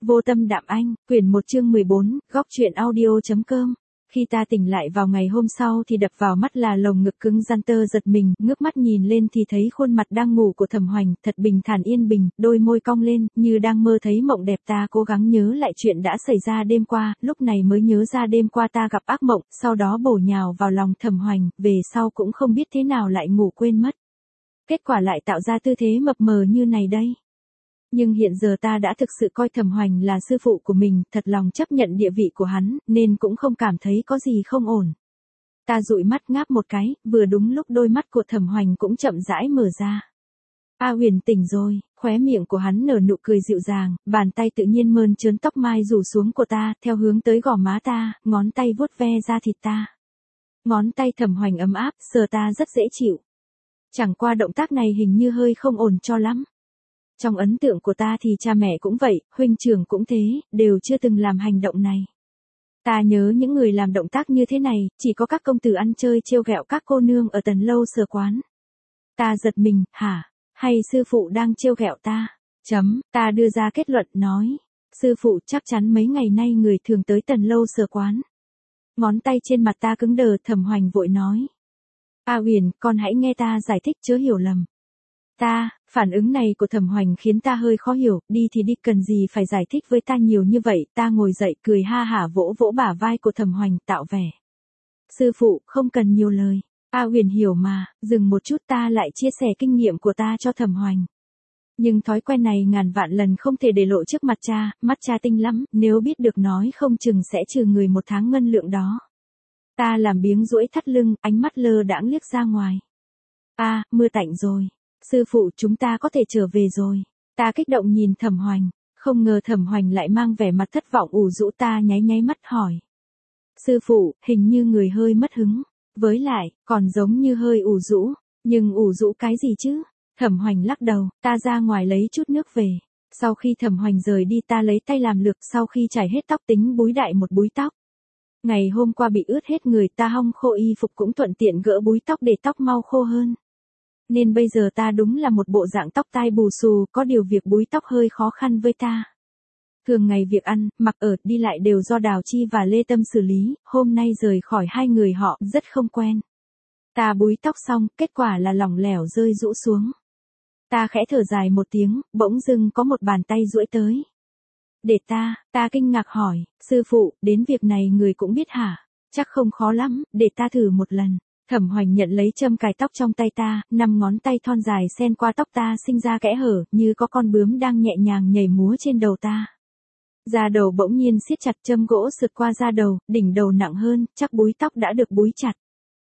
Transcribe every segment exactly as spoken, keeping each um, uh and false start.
Vô tâm đạm anh, quyển một chương mười bốn, góc truyện audio.com. Khi ta tỉnh lại vào ngày hôm sau thì đập vào mắt là lồng ngực cứng rắn, tơ giật mình, ngước mắt nhìn lên thì thấy khuôn mặt đang ngủ của Thẩm Hoành, thật bình thản yên bình, đôi môi cong lên, như đang mơ thấy mộng đẹp. Ta cố gắng nhớ lại chuyện đã xảy ra đêm qua, lúc này mới nhớ ra đêm qua ta gặp ác mộng, sau đó bổ nhào vào lòng Thẩm Hoành, về sau cũng không biết thế nào lại ngủ quên mất. Kết quả lại tạo ra tư thế mập mờ như này đây. Nhưng hiện giờ ta đã thực sự coi Thẩm Hoành là sư phụ của mình, thật lòng chấp nhận địa vị của hắn, nên cũng không cảm thấy có gì không ổn. Ta dụi mắt ngáp một cái, vừa đúng lúc đôi mắt của Thẩm Hoành cũng chậm rãi mở ra. A Huyền tỉnh rồi, khóe miệng của hắn nở nụ cười dịu dàng, bàn tay tự nhiên mơn trớn tóc mai rủ xuống của ta, theo hướng tới gò má ta, ngón tay vuốt ve da thịt ta. Ngón tay Thẩm Hoành ấm áp, sờ ta rất dễ chịu. Chẳng qua động tác này hình như hơi không ổn cho lắm. Trong ấn tượng của ta thì cha mẹ cũng vậy, huynh trưởng cũng thế, đều chưa từng làm hành động này. Ta nhớ những người làm động tác như thế này, chỉ có các công tử ăn chơi trêu ghẹo các cô nương ở Tần Lâu Sở quán. Ta giật mình, hả? Hay sư phụ đang trêu ghẹo ta? Chấm, ta đưa ra kết luận, nói. Sư phụ chắc chắn mấy ngày nay người thường tới Tần Lâu Sở quán. Ngón tay trên mặt ta cứng đờ, Thẩm Hoành vội nói. A Huyền, con hãy nghe ta giải thích chớ hiểu lầm. Ta, phản ứng này của Thẩm Hoành khiến ta hơi khó hiểu, đi thì đi, cần gì phải giải thích với ta nhiều như vậy. Ta ngồi dậy cười ha hả vỗ vỗ bả vai của Thẩm Hoành, tạo vẻ. Sư phụ, không cần nhiều lời. A Huyền hiểu mà, dừng một chút, ta lại chia sẻ kinh nghiệm của ta cho Thẩm Hoành. Nhưng thói quen này ngàn vạn lần không thể để lộ trước mặt cha, mắt cha tinh lắm, nếu biết được nói không chừng sẽ trừ người một tháng ngân lượng đó. Ta làm biếng duỗi thắt lưng, ánh mắt lơ đãng liếc ra ngoài. A, à, mưa tạnh rồi. Sư phụ, chúng ta có thể trở về rồi. Ta kích động nhìn Thẩm Hoành, không ngờ Thẩm Hoành lại mang vẻ mặt thất vọng ủ rũ. Ta nháy nháy mắt hỏi. Sư phụ, hình như người hơi mất hứng, với lại, còn giống như hơi ủ rũ, nhưng ủ rũ cái gì chứ? Thẩm Hoành lắc đầu, ta ra ngoài lấy chút nước về. Sau khi Thẩm Hoành rời đi ta lấy tay làm lược, sau khi chải hết tóc tính búi đại một búi tóc. Ngày hôm qua bị ướt hết người, ta hong khô y phục cũng thuận tiện gỡ búi tóc để tóc mau khô hơn. Nên bây giờ ta đúng là một bộ dạng tóc tai bù xù, có điều việc búi tóc hơi khó khăn với ta. Thường ngày việc ăn, mặc ở, đi lại đều do Đào Chi và Lê Tâm xử lý, hôm nay rời khỏi hai người họ, rất không quen. Ta búi tóc xong, kết quả là lỏng lẻo rơi rũ xuống. Ta khẽ thở dài một tiếng, bỗng dưng có một bàn tay duỗi tới. Để ta, ta kinh ngạc hỏi, sư phụ, đến việc này người cũng biết hả? Chắc không khó lắm, để ta thử một lần. Thẩm Hoành nhận lấy châm cài tóc trong tay ta, năm ngón tay thon dài xen qua tóc ta sinh ra kẽ hở, như có con bướm đang nhẹ nhàng nhảy múa trên đầu ta. Da đầu bỗng nhiên siết chặt, châm gỗ sượt qua da đầu, đỉnh đầu nặng hơn, chắc búi tóc đã được búi chặt.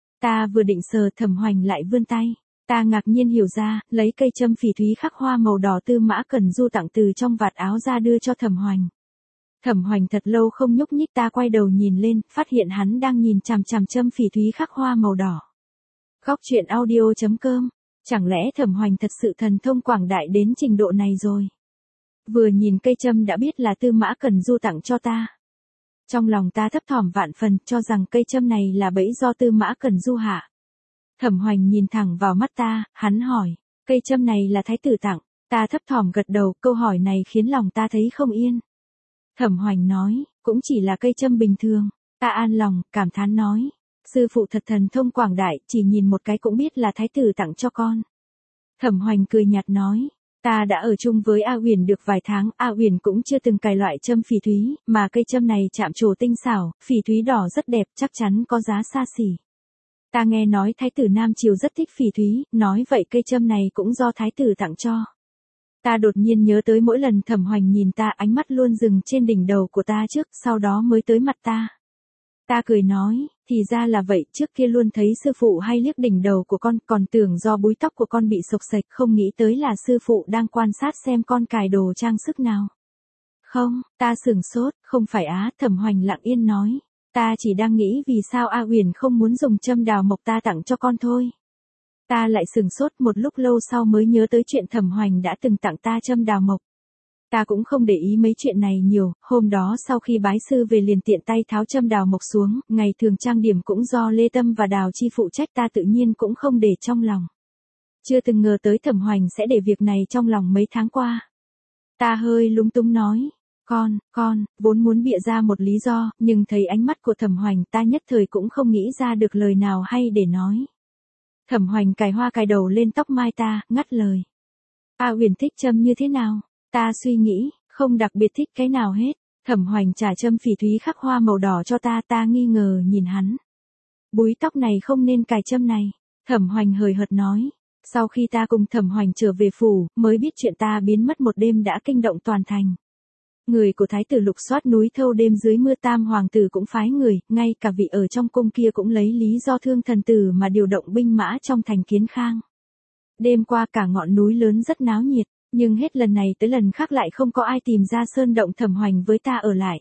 Ta vừa định sờ, Thẩm Hoành lại vươn tay. Ta ngạc nhiên hiểu ra, lấy cây châm phỉ thúy khắc hoa màu đỏ Tư Mã Cẩn Du tặng từ trong vạt áo ra đưa cho Thẩm Hoành. Thẩm Hoành thật lâu không nhúc nhích, ta quay đầu nhìn lên, phát hiện hắn đang nhìn chằm chằm châm phỉ thúy khắc hoa màu đỏ. Góc truyện audio.com. Chẳng lẽ Thẩm Hoành thật sự thần thông quảng đại đến trình độ này rồi? Vừa nhìn cây châm đã biết là Tư Mã Cẩn Du tặng cho ta. Trong lòng ta thấp thỏm vạn phần, cho rằng cây châm này là bẫy do Tư Mã Cẩn Du hạ. Thẩm Hoành nhìn thẳng vào mắt ta, hắn hỏi, cây châm này là thái tử tặng. Ta thấp thỏm gật đầu, câu hỏi này khiến lòng ta thấy không yên. Thẩm Hoành nói, cũng chỉ là cây châm bình thường. Ta an lòng, cảm thán nói, sư phụ thật thần thông quảng đại, chỉ nhìn một cái cũng biết là thái tử tặng cho con. Thẩm Hoành cười nhạt nói, ta đã ở chung với A Huyền được vài tháng, A Huyền cũng chưa từng cài loại châm phỉ thúy, mà cây châm này chạm trổ tinh xảo, phỉ thúy đỏ rất đẹp, chắc chắn có giá xa xỉ. Ta nghe nói thái tử Nam Triều rất thích phỉ thúy, nói vậy cây châm này cũng do thái tử tặng cho. Ta đột nhiên nhớ tới mỗi lần Thẩm Hoành nhìn ta, ánh mắt luôn dừng trên đỉnh đầu của ta trước, sau đó mới tới mặt ta. Ta cười nói, thì ra là vậy, trước kia luôn thấy sư phụ hay liếc đỉnh đầu của con, còn tưởng do búi tóc của con bị xộc xệch, không nghĩ tới là sư phụ đang quan sát xem con cài đồ trang sức nào. Không, ta sửng sốt, không phải á, Thẩm Hoành lặng yên nói. Ta chỉ đang nghĩ vì sao A Huyền không muốn dùng châm đào mộc ta tặng cho con thôi. Ta lại sửng sốt, một lúc lâu sau mới nhớ tới chuyện Thẩm Hoành đã từng tặng ta châm đào mộc. Ta cũng không để ý mấy chuyện này nhiều, hôm đó sau khi bái sư về liền tiện tay tháo châm đào mộc xuống, ngày thường trang điểm cũng do Lê Tâm và Đào Chi phụ trách, ta tự nhiên cũng không để trong lòng. Chưa từng ngờ tới Thẩm Hoành sẽ để việc này trong lòng mấy tháng qua. Ta hơi lúng túng nói, Con, con, vốn muốn bịa ra một lý do, nhưng thấy ánh mắt của Thẩm Hoành ta nhất thời cũng không nghĩ ra được lời nào hay để nói. Thẩm Hoành cài hoa cài đầu lên tóc mai ta, ngắt lời. A Uyển thích châm như thế nào? Ta suy nghĩ, không đặc biệt thích cái nào hết. Thẩm Hoành trả châm phỉ thúy khắc hoa màu đỏ cho ta, ta nghi ngờ nhìn hắn. Búi tóc này không nên cài châm này. Thẩm Hoành hời hợt nói. Sau khi ta cùng Thẩm Hoành trở về phủ, mới biết chuyện ta biến mất một đêm đã kinh động toàn thành. Người của thái tử lục soát núi thâu đêm dưới mưa, tam hoàng tử cũng phái người, ngay cả vị ở trong cung kia cũng lấy lý do thương thần tử mà điều động binh mã trong thành Kiến Khang. Đêm qua cả ngọn núi lớn rất náo nhiệt, nhưng hết lần này tới lần khác lại không có ai tìm ra sơn động Thẩm Hoành với ta ở lại.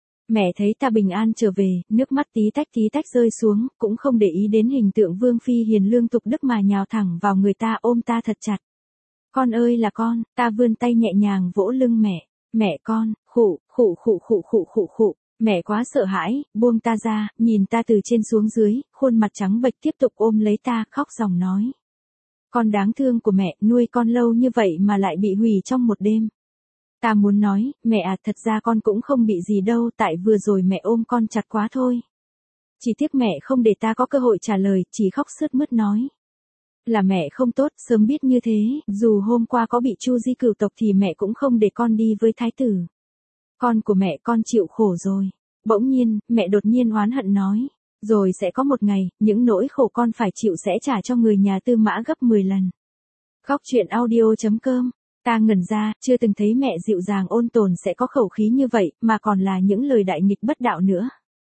Mẹ thấy ta bình an trở về, nước mắt tí tách tí tách rơi xuống, cũng không để ý đến hình tượng vương phi hiền lương tục đức mà nhào thẳng vào người ta, ôm ta thật chặt. Con ơi là con, ta vươn tay nhẹ nhàng vỗ lưng mẹ. Mẹ con, khụ, khụ khụ khụ khụ khụ khụ, mẹ quá sợ hãi, buông ta ra, nhìn ta từ trên xuống dưới, khuôn mặt trắng bệch tiếp tục ôm lấy ta, khóc ròng nói. Con đáng thương của mẹ, nuôi con lâu như vậy mà lại bị hủy trong một đêm. Ta muốn nói, mẹ à, thật ra con cũng không bị gì đâu, tại vừa rồi mẹ ôm con chặt quá thôi. Chỉ tiếc mẹ không để ta có cơ hội trả lời, chỉ khóc sướt mướt nói. Là mẹ không tốt, sớm biết như thế, dù hôm qua có bị Chu Di cửu tộc thì mẹ cũng không để con đi với thái tử. Con của mẹ con chịu khổ rồi. Bỗng nhiên, mẹ đột nhiên oán hận nói. Rồi sẽ có một ngày, những nỗi khổ con phải chịu sẽ trả cho người nhà Tư Mã gấp mười lần. Góc truyện audio chấm com. Ta ngẩn ra, chưa từng thấy mẹ dịu dàng ôn tồn sẽ có khẩu khí như vậy, mà còn là những lời đại nghịch bất đạo nữa.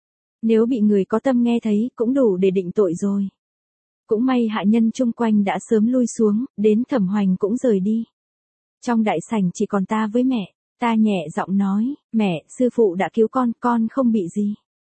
Nếu bị người có tâm nghe thấy, cũng đủ để định tội rồi. Cũng may hạ nhân chung quanh đã sớm lui xuống, đến Thẩm Hoành cũng rời đi. Trong đại sảnh chỉ còn ta với mẹ, ta nhẹ giọng nói, mẹ, sư phụ đã cứu con, con không bị gì.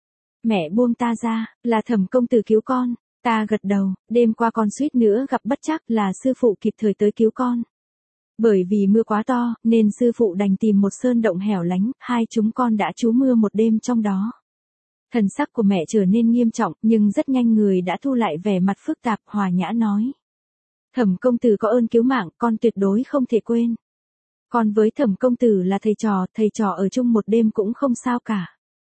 Mẹ buông ta ra, là Thẩm công tử cứu con, ta gật đầu, đêm qua con suýt nữa gặp bất trắc, là sư phụ kịp thời tới cứu con. Bởi vì mưa quá to, nên sư phụ đành tìm một sơn động hẻo lánh, hai chúng con đã trú mưa một đêm trong đó. Thần sắc của mẹ trở nên nghiêm trọng, nhưng rất nhanh người đã thu lại vẻ mặt phức tạp, hòa nhã nói. Thẩm công tử có ơn cứu mạng, con tuyệt đối không thể quên. Con với Thẩm công tử là thầy trò, thầy trò ở chung một đêm cũng không sao cả.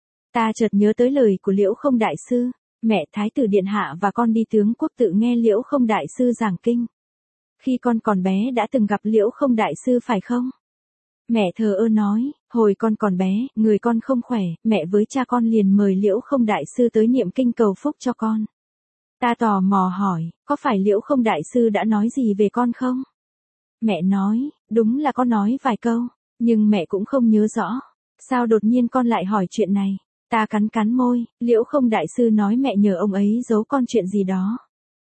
Ta chợt nhớ tới lời của Liễu Không đại sư, mẹ thái tử điện hạ và con đi tướng quốc tự nghe Liễu Không đại sư giảng kinh. Khi con còn bé đã từng gặp Liễu Không đại sư phải không? Mẹ thờ ơ nói, hồi con còn bé, người con không khỏe, mẹ với cha con liền mời Liễu Không đại sư tới niệm kinh cầu phúc cho con. Ta tò mò hỏi, có phải Liễu Không đại sư đã nói gì về con không? Mẹ nói, đúng là con nói vài câu, nhưng mẹ cũng không nhớ rõ. Sao đột nhiên con lại hỏi chuyện này? Ta cắn cắn môi, Liễu Không đại sư nói mẹ nhờ ông ấy giấu con chuyện gì đó.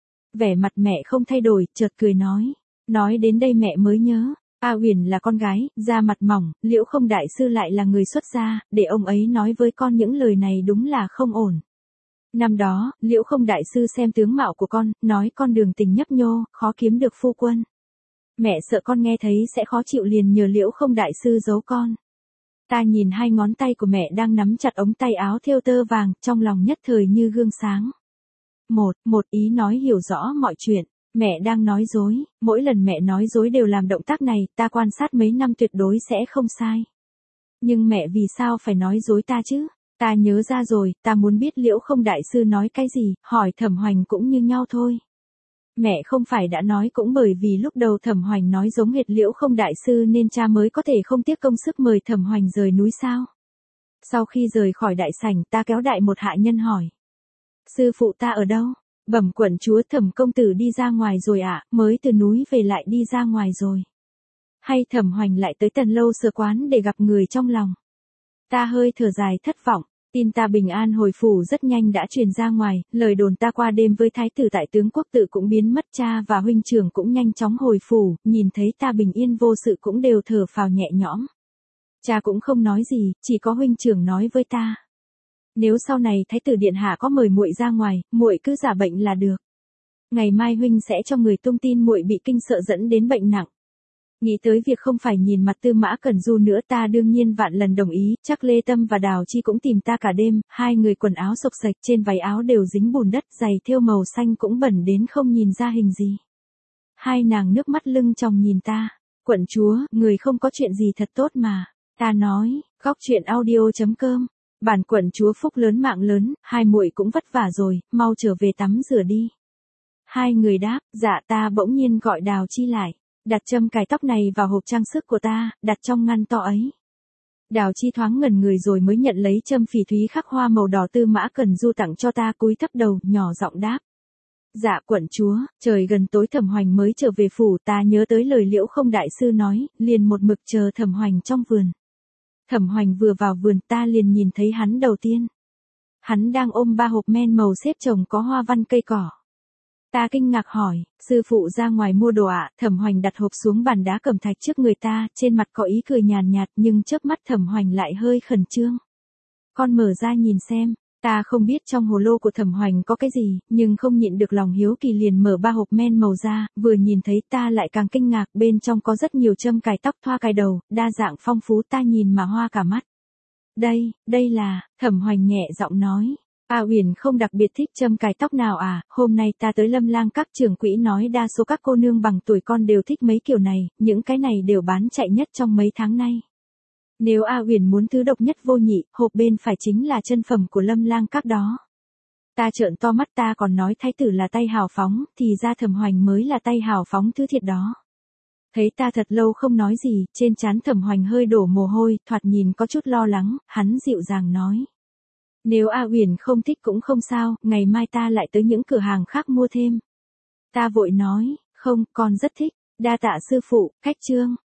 Vẻ mặt mẹ không thay đổi, chợt cười nói. Nói đến đây mẹ mới nhớ. A Uyển là con gái, da mặt mỏng, Liễu Không đại sư lại là người xuất gia, để ông ấy nói với con những lời này đúng là không ổn. Năm đó, Liễu Không đại sư xem tướng mạo của con, nói con đường tình nhấp nhô, khó kiếm được phu quân. Mẹ sợ con nghe thấy sẽ khó chịu liền nhờ Liễu Không đại sư giấu con. Ta nhìn hai ngón tay của mẹ đang nắm chặt ống tay áo thêu tơ vàng, trong lòng nhất thời như gương sáng. Một, một ý nói hiểu rõ mọi chuyện. Mẹ đang nói dối, mỗi lần mẹ nói dối đều làm động tác này, ta quan sát mấy năm tuyệt đối sẽ không sai. Nhưng mẹ vì sao phải nói dối ta chứ? Ta nhớ ra rồi, ta muốn biết Liễu Không đại sư nói cái gì, hỏi Thẩm Hoành cũng như nhau thôi. Mẹ không phải đã nói cũng bởi vì lúc đầu Thẩm Hoành nói giống hệt Liễu Không đại sư nên cha mới có thể không tiếc công sức mời Thẩm Hoành rời núi sao? Sau khi rời khỏi đại sảnh, ta kéo đại một hạ nhân hỏi. Sư phụ ta ở đâu? Bẩm quận chúa, Thẩm công tử đi ra ngoài rồi ạ, à, mới từ núi về lại đi ra ngoài rồi. Hay Thẩm Hoành lại tới Tần lâu sơ quán để gặp người trong lòng. Ta hơi thở dài thất vọng, tin ta bình an hồi phủ rất nhanh đã truyền ra ngoài, lời đồn ta qua đêm với thái tử tại tướng quốc tự cũng biến mất, cha và huynh trưởng cũng nhanh chóng hồi phủ, nhìn thấy ta bình yên vô sự cũng đều thở phào nhẹ nhõm. Cha cũng không nói gì, chỉ có huynh trưởng nói với ta. Nếu sau này thái tử điện hạ có mời muội ra ngoài, muội cứ giả bệnh là được. Ngày mai huynh sẽ cho người tung tin muội bị kinh sợ dẫn đến bệnh nặng. Nghĩ tới việc không phải nhìn mặt Tư Mã Cẩn Du nữa, ta đương nhiên vạn lần đồng ý, chắc Lê Tâm và Đào Chi cũng tìm ta cả đêm, hai người quần áo xộc xệch, trên váy áo đều dính bùn đất, giày thêu màu xanh cũng bẩn đến không nhìn ra hình gì. Hai nàng nước mắt lưng tròng nhìn ta, quận chúa, người không có chuyện gì thật tốt mà. Ta nói, Góc truyện audio.com. Bản quận chúa phúc lớn mạng lớn, hai muội cũng vất vả rồi, mau trở về tắm rửa đi. Hai người đáp, dạ. Ta bỗng nhiên gọi Đào Chi lại, đặt châm cài tóc này vào hộp trang sức của ta, đặt trong ngăn to ấy. Đào Chi thoáng ngẩn người rồi mới nhận lấy châm phỉ thúy khắc hoa màu đỏ Tư Mã Cần Du tặng cho ta, cúi thấp đầu, nhỏ giọng đáp. Dạ quận chúa. Trời gần tối Thẩm Hoành mới trở về phủ, ta nhớ tới lời Liễu Không đại sư nói, liền một mực chờ Thẩm Hoành trong vườn. Thẩm Hoành vừa vào vườn ta liền nhìn thấy hắn đầu tiên. Hắn đang ôm ba hộp men màu xếp chồng có hoa văn cây cỏ. Ta kinh ngạc hỏi, sư phụ ra ngoài mua đồ ạ? À? Thẩm Hoành đặt hộp xuống bàn đá cẩm thạch trước người ta, trên mặt có ý cười nhàn nhạt nhưng chớp mắt Thẩm Hoành lại hơi khẩn trương. Con mở ra nhìn xem. Ta không biết trong hồ lô của Thẩm Hoành có cái gì, nhưng không nhịn được lòng hiếu kỳ liền mở ba hộp men màu ra, vừa nhìn thấy ta lại càng kinh ngạc, bên trong có rất nhiều châm cài tóc, thoa cài đầu, đa dạng phong phú, ta nhìn mà hoa cả mắt. Đây, đây là, Thẩm Hoành nhẹ giọng nói. A Uyển không đặc biệt thích châm cài tóc nào à, hôm nay ta tới Lâm Lang các trưởng quỹ nói đa số các cô nương bằng tuổi con đều thích mấy kiểu này, những cái này đều bán chạy nhất trong mấy tháng nay. Nếu A Uyển muốn thứ độc nhất vô nhị, hộp bên phải chính là chân phẩm của Lâm Lang các đó. Ta trợn to mắt, ta còn nói thái tử là tay hào phóng, thì ra Thẩm Hoành mới là tay hào phóng thứ thiệt đó. Thấy ta thật lâu không nói gì, trên trán Thẩm Hoành hơi đổ mồ hôi, thoạt nhìn có chút lo lắng, hắn dịu dàng nói. Nếu A Uyển không thích cũng không sao, ngày mai ta lại tới những cửa hàng khác mua thêm. Ta vội nói, không, con rất thích, đa tạ sư phụ, khách trương.